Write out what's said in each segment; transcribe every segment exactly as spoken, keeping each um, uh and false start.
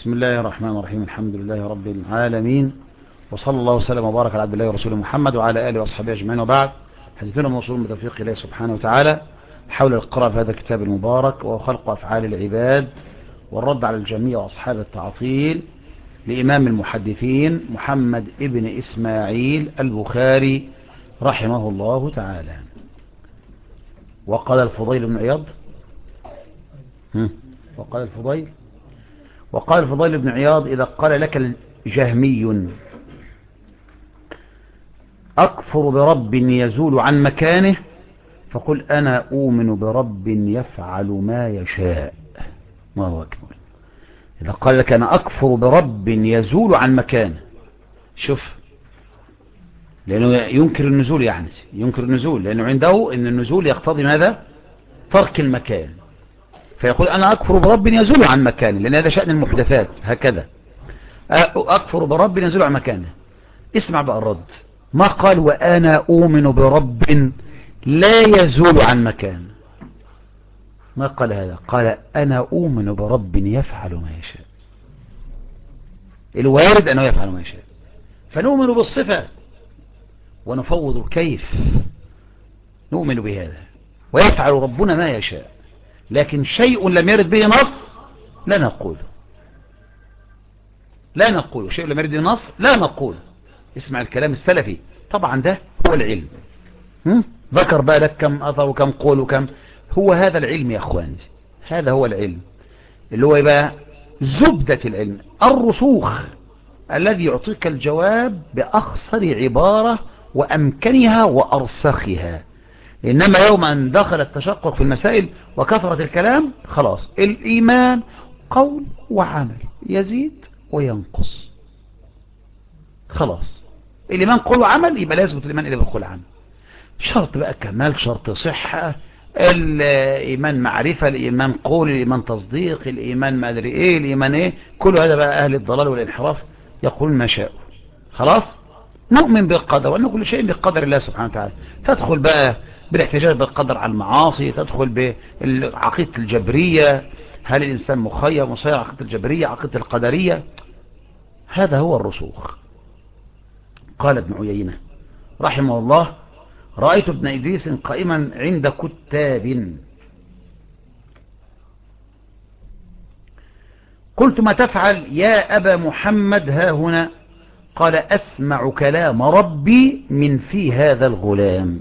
بسم الله الرحمن الرحيم. الحمد لله رب العالمين، وصلى الله وسلم وبارك على عبد الله ورسوله محمد وعلى آله وأصحابه أجمعين، وبعد. حديثنا موصول بتوفيق الله سبحانه وتعالى حول القراءة في هذا الكتاب المبارك، وخلق أفعال العباد والرد على الجميع وأصحاب التعطيل لإمام المحدثين محمد ابن إسماعيل البخاري رحمه الله تعالى. وقال الفضيل بن عياض وقال الفضيل وقال الفضيل بن عياض: إذا قال لك الجهمي أكفر برب يزول عن مكانه فقل أنا أؤمن برب يفعل ما يشاء. الله أكبر. إذا قال لك أنا أكفر برب يزول عن مكانه، شوف، لأنه ينكر النزول، يعني ينكر النزول لأنه عنده أن النزول يقتضي ماذا؟ ترك المكان. فيقول أنا أكفر برب يزول عن مكانه، لأن هذا شأن المحدثات هكذا. أكفر برب يزول عن مكانه. اسمع بقى الرد، ما قال وأنا أؤمن برب لا يزول عن مكانه، ما قال هذا، قال أنا أؤمن برب يفعل ما يشاء. الوارد أنه يفعل ما يشاء، فنؤمن بالصفة ونفوض الكيف، نؤمن بهذا، ويفعل ربنا ما يشاء. لكن شيء لم يرد به نص لا نقول، لا نقول شيء لم يرد به نص لا نقول. اسمع الكلام السلفي، طبعا ده هو العلم. ذكر بقى لك كم أثر وكم قول وكم، هو هذا العلم يا أخواني، هذا هو العلم اللي هو يبقى زبدة العلم، الرسوخ الذي يعطيك الجواب بأخصر عبارة وأمكنها وأرسخها. إنما يوم أن دخل التشقق في المسائل وكثرة الكلام، خلاص الإيمان قول وعمل، يزيد وينقص. خلاص الإيمان قول وعمل، يبقى لازم الإيمان إلى بالقول عمل. شرط بقى كمال، شرط صحة، الإيمان معرفة، الإيمان قول، الإيمان تصديق، الإيمان ما أدري إيه، الإيمان إيه، كل هذا بقى أهل الضلال والانحراف يقولون ما شاءوا. خلاص نؤمن بالقدر، وأن كل شيء بقدر الله سبحانه وتعالى. تدخل بقى بالاحتجاج بالقدر على المعاصي، تدخل بعقيدة الجبرية، هل الإنسان مخير مصير، عقيدة الجبرية، عقيدة القدرية، هذا هو الرسوخ. قال ابن عيينة رحمه الله: رأيت ابن إدريس قائما عند كتاب، قلت ما تفعل يا أبا محمد ها هنا؟ قال أسمع كلام ربي من في هذا الغلام.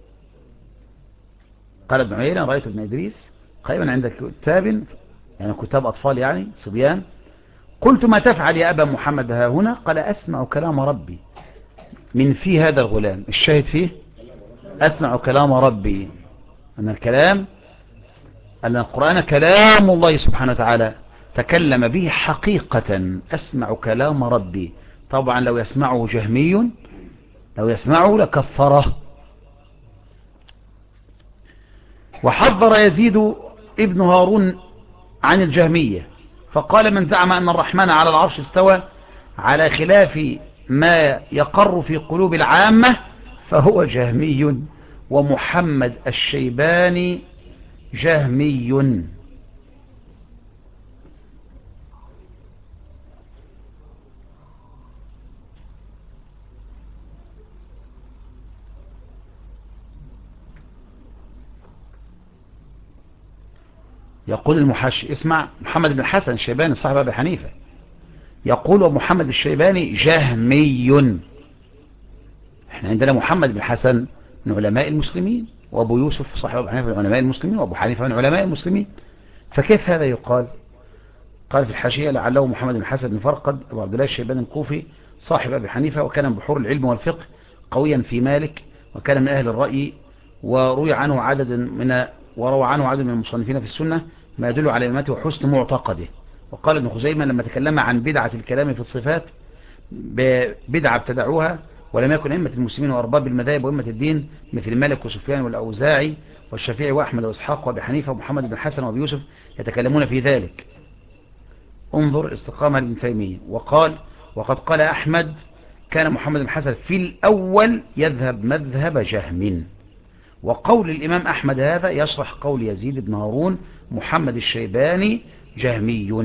قال ابن عيينة: رأيت ابن إدريس قائما عند كتاب، يعني كتاب أطفال يعني صبيان، قلت ما تفعل يا أبا محمد ها هنا؟ قال أسمع كلام ربي من في هذا الغلام. الشاهد فيه أسمع كلام ربي، أن الكلام، أن القرآن كلام الله سبحانه وتعالى تكلم به حقيقة. أسمع كلام ربي. طبعا لو يسمعه جهمي، لو يسمعه لكفره. وحذر يزيد ابن هارون عن الجهمية، فقال: من زعم أن الرحمن على العرش استوى على خلاف ما يقر في قلوب العامة فهو جهمي، ومحمد الشيباني جهمي. يقول المحشي، اسمع، محمد بن حسن الشيباني صاحب أبي حنيفة يقول: ومحمد الشيباني جهمي. احنا عندنا محمد بن حسن من علماء المسلمين، وابو يوسف صاحب أبي حنيفة من علماء المسلمين، وابو حنيفة من علماء المسلمين، فكيف هذا يقال؟ قال في الحاشية: لعله محمد بن حسن بن فرقد أبو عبد الله الشيباني الكوفي صاحب أبي حنيفة، وكان بحور العلم والفقه قويا في مالك، وكان من أهل الرأي، وروي عنه عدد من وروى عنه عدد من المصنفين في السنة ما يدل على إمامته وحسن معتقده. وقال ابن خزيمة لما تكلم عن بدعة الكلام في الصفات، بدعة ابتدعوها ولم يكن أئمة المسلمين وأرباب المذاهب وأئمة الدين مثل مالك وسفيان والأوزاعي والشافعي وأحمد وإسحاق وأبي حنيفة ومحمد بن حسن وأبي يوسف يتكلمون في ذلك. انظر استقامة ابن تيمية. وقال: وقد قال أحمد: كان محمد بن حسن في الأول يذهب مذهب جهم. وقول الإمام أحمد هذا يشرح قول يزيد بن هارون: محمد الشيباني جهمي،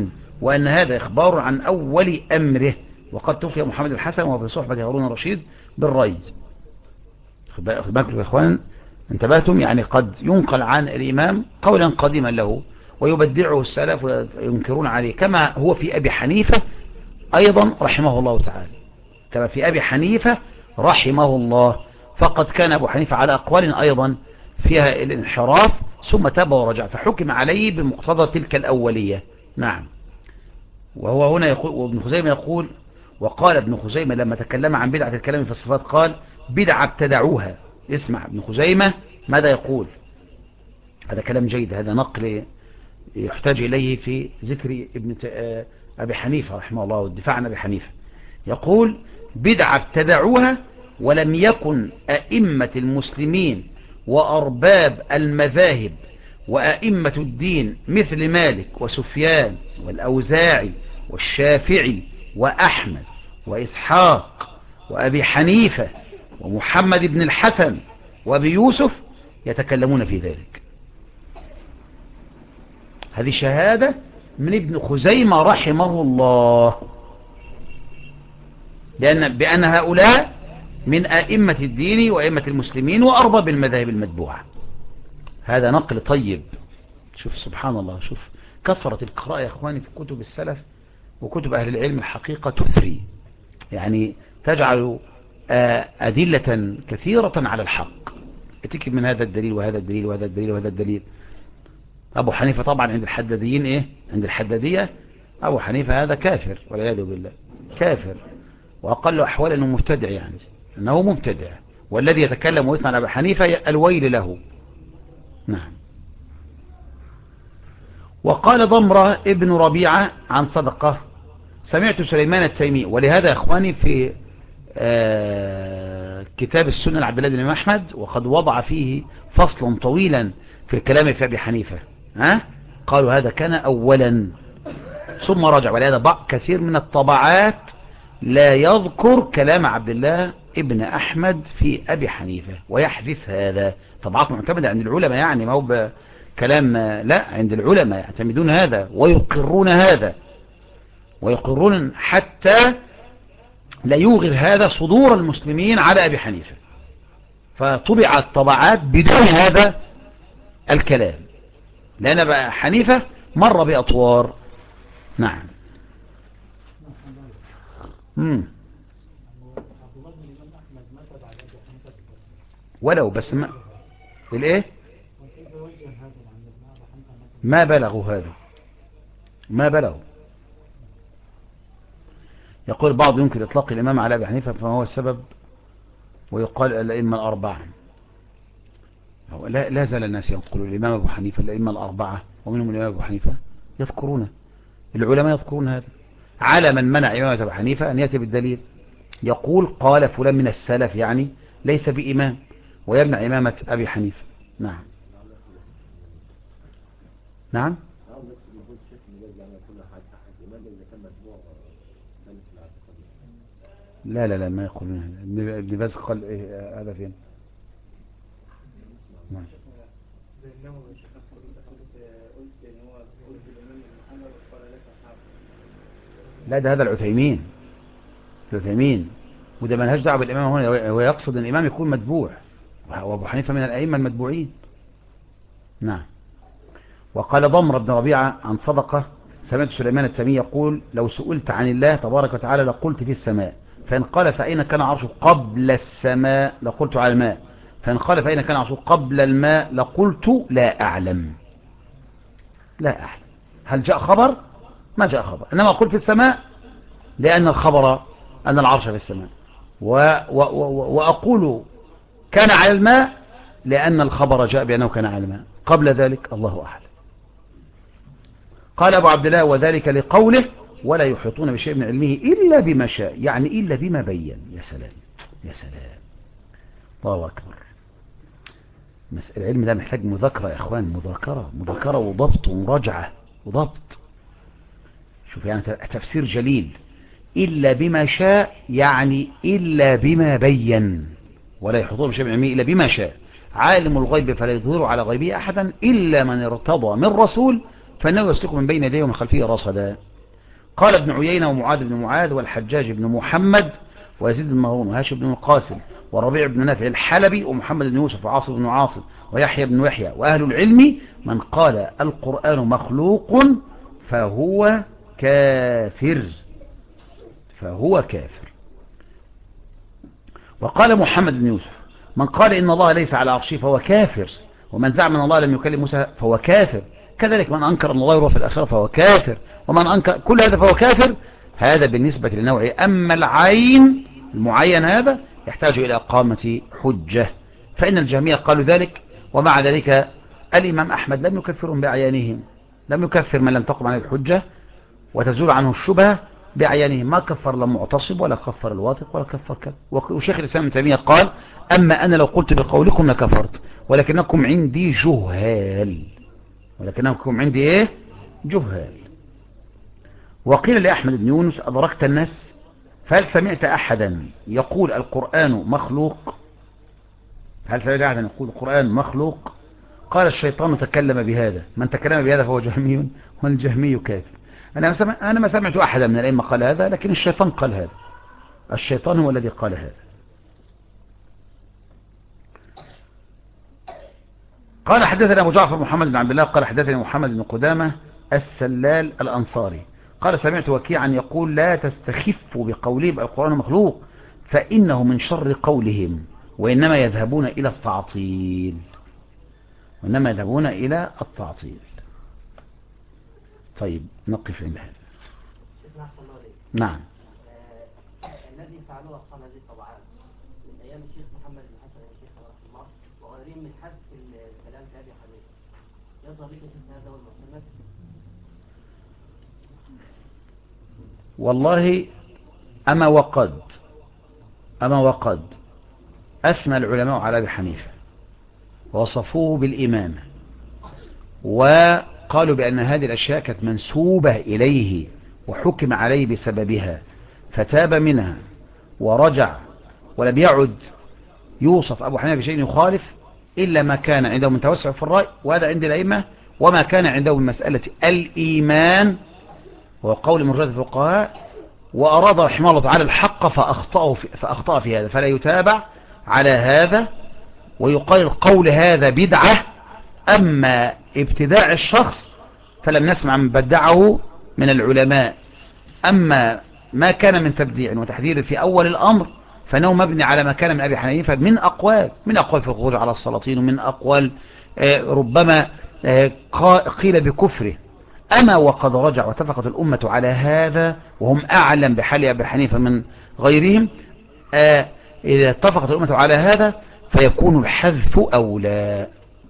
وأن هذا إخبار عن أول أمره، وقد توفي محمد الحسن وهو في صحبة هارون الرشيد بالري. خد بالكم يا إخوان، انتبهتم؟ يعني قد ينقل عن الإمام قولا قديما له ويبدعه السلف وينكرون عليه، كما هو في أبي حنيفة أيضا رحمه الله تعالى، كما في أبي حنيفة رحمه الله، فقد كان أبو حنيفة على أقوال أيضا فيها الانحراف ثم تاب ورجع، فحكم عليه بمقتضى تلك الأولية. نعم. وهو هنا يقول، وابن خزيمة يقول، وقال ابن خزيمة لما تكلم عن بدعة الكلام في الصفات قال بدعة ابتدعوها. اسمع ابن خزيمة ماذا يقول، هذا كلام جيد، هذا نقل يحتاج إليه في ذكر ابن أبي حنيفة رحمه الله والدفاع عن أبي حنيفة. يقول بدعة ابتدعوها ولم يكن أئمة المسلمين وأرباب المذاهب وأئمة الدين مثل مالك وسفيان والأوزاعي والشافعي وأحمد وإسحاق وأبي حنيفة ومحمد بن الحسن وأبي يوسف يتكلمون في ذلك. هذه شهادة من ابن خزيمة رحمه الله، لأن بأن هؤلاء من أئمة الدين وأئمة المسلمين وأرباب المذاهب المتبوعة. هذا نقل طيب. شوف سبحان الله، شوف كثرة القراءة يا أخواني في كتب السلف وكتب أهل العلم، الحقيقة تثري، يعني تجعل أدلة كثيرة على الحق، تكتب من هذا الدليل وهذا الدليل وهذا الدليل وهذا الدليل. أبو حنيفة طبعا عند الحداديين إيه؟ عند الحدادية أبو حنيفة هذا كافر والعياذ بالله، كافر، وأقل أحوال أنه مبتدع، يعني أنه مبتدع، والذي يتكلم ويسمع عن أبو حنيفة الويل له. نعم. وقال ضمرة ابن ربيعة عن صدقة سمعت سليمان التيمي، ولهذا يا أخواني في آه كتاب السنة لعبد الله بن أحمد وقد وضع فيه فصلا طويلا في الكلام في أبي حنيفة، ها؟ قالوا هذا كان أولا ثم رجع، ولهذا بعض كثير من الطبعات لا يذكر كلام عبد الله ابن أحمد في أبي حنيفة ويحذف هذا. طبعات معتمدة عند العلماء، يعني ما هو كلام، لا، عند العلماء يعتمدون هذا ويقرون هذا، ويقرون حتى لا يوغر هذا صدور المسلمين على أبي حنيفة، فطبعت طبعات بدون هذا الكلام، لأن أبي حنيفة مر بأطوار. نعم. مم. ولو بس ما الايه ما بلغوا هذا، ما بلغوا. يقول البعض يمكن إطلاق الإمام على أبي حنيفة فما هو السبب، ويقال الأئمة الأربعة. لا, لا زال الناس يقولون الإمام أبو حنيفة الأئمة الأربعة ومنهم الإمام أبو حنيفة، يذكرون العلماء يذكرون هذا، على من منع إمامة أبو حنيفة أن يأتي بالدليل، يقول قال فلان من السلف يعني ليس بإمام ويمنع إمامة أبي حنيفة. نعم. نعم. لا لا لا ما يقولون هذا. ابن باز قال إيه هذا فين؟ نعم. لا ده هذا العثيمين، العثيمين، وده ملهاش دعوه بالإمام هنا، هو يقصد أن الإمام يكون متبوع، وأبو حنيفة من الأئمة المتبوعين. نعم. وقال ضمر بن ربيعة عن صدقة سمعت سليمان التيمي يقول لو سئلت عن الله تبارك وتعالى لقلت في السماء، فإن قال فأين كان عرشه قبل السماء لقلت على الماء، فإن قال فأين كان عرشه قبل الماء لقلت لا أعلم. لا أعلم. هل جاء خبر؟ ما جاء خبر، إنما قلت في السماء لأن الخبر أن العرش في السماء، و و و وأقول كان على الماء لأن الخبر جاء بأنه كان على الماء، قبل ذلك الله أعلم. قال أبو عبد الله وذلك لقوله ولا يحيطون بشيء من علمه إلا بما شاء، يعني إلا بما بين. يا سلام يا سلام، الله أكبر. العلم ده محتاج مذاكرة يا إخوان، مذاكرة مذاكرة وضبط ومراجعة وضبط. شوف يعني تفسير جليل، إلا بما شاء يعني إلا بما بين، ولا يحيطون بشيء من علمه إلا بما شاء، عالم الغيب فلا يظهر على غيبه أحدا إلا من ارتضى من رسول فإنه يسلك من بين يديه ومن خلفه رصدا. قال ابن عيينة ومعاذ بن معاذ والحجاج بن محمد ويزيد بن مهرون وهاشم بن القاسم وربيع بن نافع الحلبي ومحمد بن يوسف وعاصم بن عاصم ويحيى بن يحيى وأهل العلم من قال القرآن مخلوق فهو كافر فهو كافر. وقال محمد بن يوسف من قال إن الله ليس على عرشه فهو كافر، ومن زعم أن الله لم يكلم موسى فهو كافر، كذلك من أنكر أن الله يروى في الآخرة فهو كافر، ومن أنكر كل هذا فهو كافر. هذا بالنسبة لنوعه. أما العين المعين هذا يحتاج إلى إقامة حجة، فإن الجهمية قالوا ذلك، ومع ذلك الإمام أحمد لم يكفرهم بأعيانهم، لم يكفر من لم تقم عليه الحجة وتزول عنه الشبهة بأعيانهم، ما كفر لا معتصب ولا كفر الواثق ولا كفر كذا. وشيخ الإسلام ابن تيمية قال أما أنا لو قلت بقولكم لكفرت ولكنكم عندي جهال، ولكنكم عندي إيه جهال. وقيل لأحمد بن يونس أدركت الناس فهل سمعت أحدا يقول القرآن مخلوق؟ هل سمعت أحدا يقول القرآن مخلوق؟ قال الشيطان تكلم بهذا، من تكلم بهذا فهو جهمي والجهمي كافر. أنا سمع أنا ما سمعت أحدا من الأئمة قال هذا، لكن الشيطان قال هذا، الشيطان هو الذي قال هذا. قال حدثنا أبو جعفر محمد بن عبد الله قال حدثنا محمد بن قدامة السلال الأنصاري قال سمعت وكيعا يقول لا تستخفوا بقولهم القرآن مخلوق فإنه من شر قولهم، وإنما يذهبون إلى التعطيل، وإنما يذهبون إلى التعطيل. طيب نقف عند هذا. نعم. الذي فعلوه أصحاب هذه الطبعات من أيام الشيخ محمد بن حسن الشيخ رحمه الله وغيرهم من حذف الكلام في أبي حنيفة، يظهر لك هذا والمعتمد؟ والله أما وقد أما وقد أثنى العلماء على أبي حنيفة ووصفوه بالإمامة، وقالوا بأن هذه الأشياء كانت منسوبة إليه وحكم عليه بسببها فتاب منها ورجع، ولم يعد يوصف أبو حنيفة بشيء يخالف إلا ما كان عنده من توسع في الرأي، وهذا عند الأئمة، وما كان عنده من مسألة الإيمان وهو قول مرجئة الفقهاء، وأراد رحمه الله تعالى الحق فأخطأ في, فأخطأ في هذا، فلا يتابع على هذا ويقال القول هذا بدعة. أما ابتداع الشخص فلم نسمع من بدعه من العلماء، أما ما كان من تبديع وتحذير في أول الأمر فإنه مبني على ما كان من أبي حنيفة من أقوال، من أقوال في الخروج على السلاطين، ومن أقوال ربما قيل بكفره. أما وقد رجع واتفقت الأمة على هذا وهم أعلم بحال أبي حنيفة من غيرهم، إذا اتفقت الأمة على هذا فيكون الحذف أولى،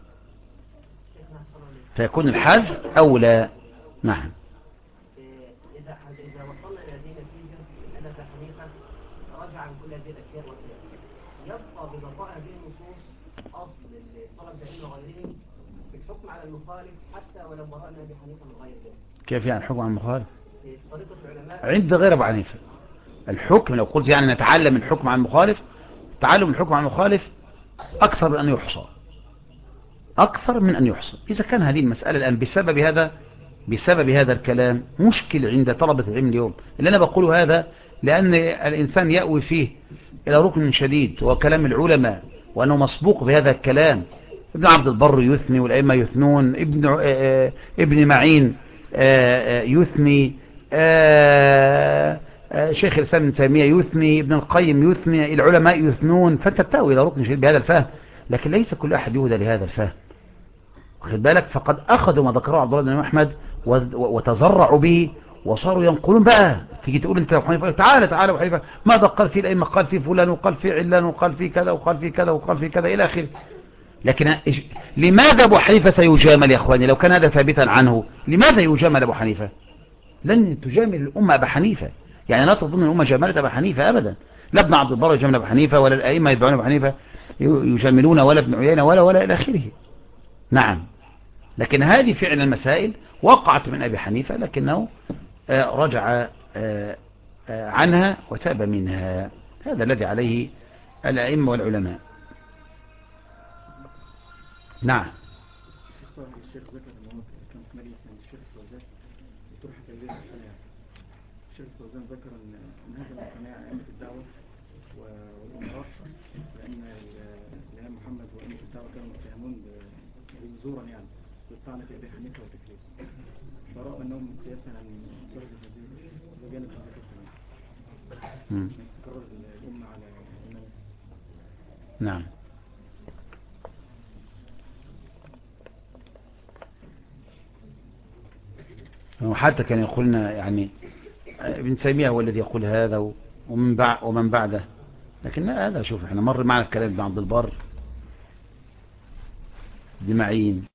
فيكون الحذف أولى. نعم. إذا إذا وصلنا إلى هذه النتيجة أن أبا حنيفة رجع عن كل هذه الأشياء والكلام، يبقى ببقاء هذه النصوص أصل لطلب العلم وغيرهم في الحكم على المخالف حتى ولو برأنا أبي حنيفة من غير ذلك. كيف يعني الحكم على المخالف؟ في طريقة العلماء عند غير أبو حنيفة الحكم، لو قلت يعني نتعلم الحكم على المخالف، تعلم الحكم على المخالف أكثر من أن يحصى، أكثر من أن يحصى. إذا كان هذه المسألة الآن بسبب هذا بسبب هذا الكلام مشكل عند طلبة العلم اليوم، اللي أنا بقوله هذا لأن الإنسان يأوي فيه إلى ركن شديد وكلام العلماء وأنه مسبوق بهذا الكلام. ابن عبد البر يثني والأئمة يثنون، ابن آآ ابن معين يثني، شيخ الإسلام ابن تيمية يثني، ابن القيم يثني، العلماء يثنون، فأنت تأوي إلى ركن شديد بهذا الفهم، لكن ليس كل أحد يهدى لهذا الفهم، واخد بالك؟ فقد أخذوا ما ذكره عبد الله بن أحمد وتزرعوا به وصاروا ينقلون. بقى تيجي تقول انت ابو حنيفه، تعالى تعالى ابو حنيفه ماذا قال فيه الائمه؟ قال فيه فلان وقال فيه علان وقال فيه كذا وقال فيه كذا وقال فيه كذا الى اخره. لكن لماذا ابو حنيفه سيجامل يا اخواني؟ لو كان هذا ثابتا عنه لماذا يجامل ابو حنيفه؟ لن تجامل الامه ابو حنيفه، يعني لا تظن الامه جاملت ابو حنيفه ابدا، لا ابن عبد البر يجامل ابو حنيفه ولا الائمه يتبعون ابو حنيفه يجاملون، ولا ابن عيينه ولا ولا الى اخره. نعم. لكن هذه فعل المسائل وقعت من أبي حنيفة، لكنه رجع عنها وتاب منها. هذا الذي عليه الأئمة والعلماء. نعم. الشيخ ذكر أنه كان في مجلس عند الشيخ الفوزان يطرح تلبية السنة، الشيخ فوزان ذكر ان ان هذا من صنايع ائمه الدعوه والامراء، لان اللي هي محمد وائمه الدعوه كانوا متهمون بزورا يعني بالطعن في ابي حنيفه وتكليف، فرغم انهم قياسا عن درجه هذه وجانب هذه التنميه تكرر الامه على الامام. نعم. وحتى كان يقولنا يعني ابن تيمية هو الذي يقول هذا ومن بعد ومن بعده، لكن هذا شوف احنا مر معنا الكلام ابن عبد البر بمعين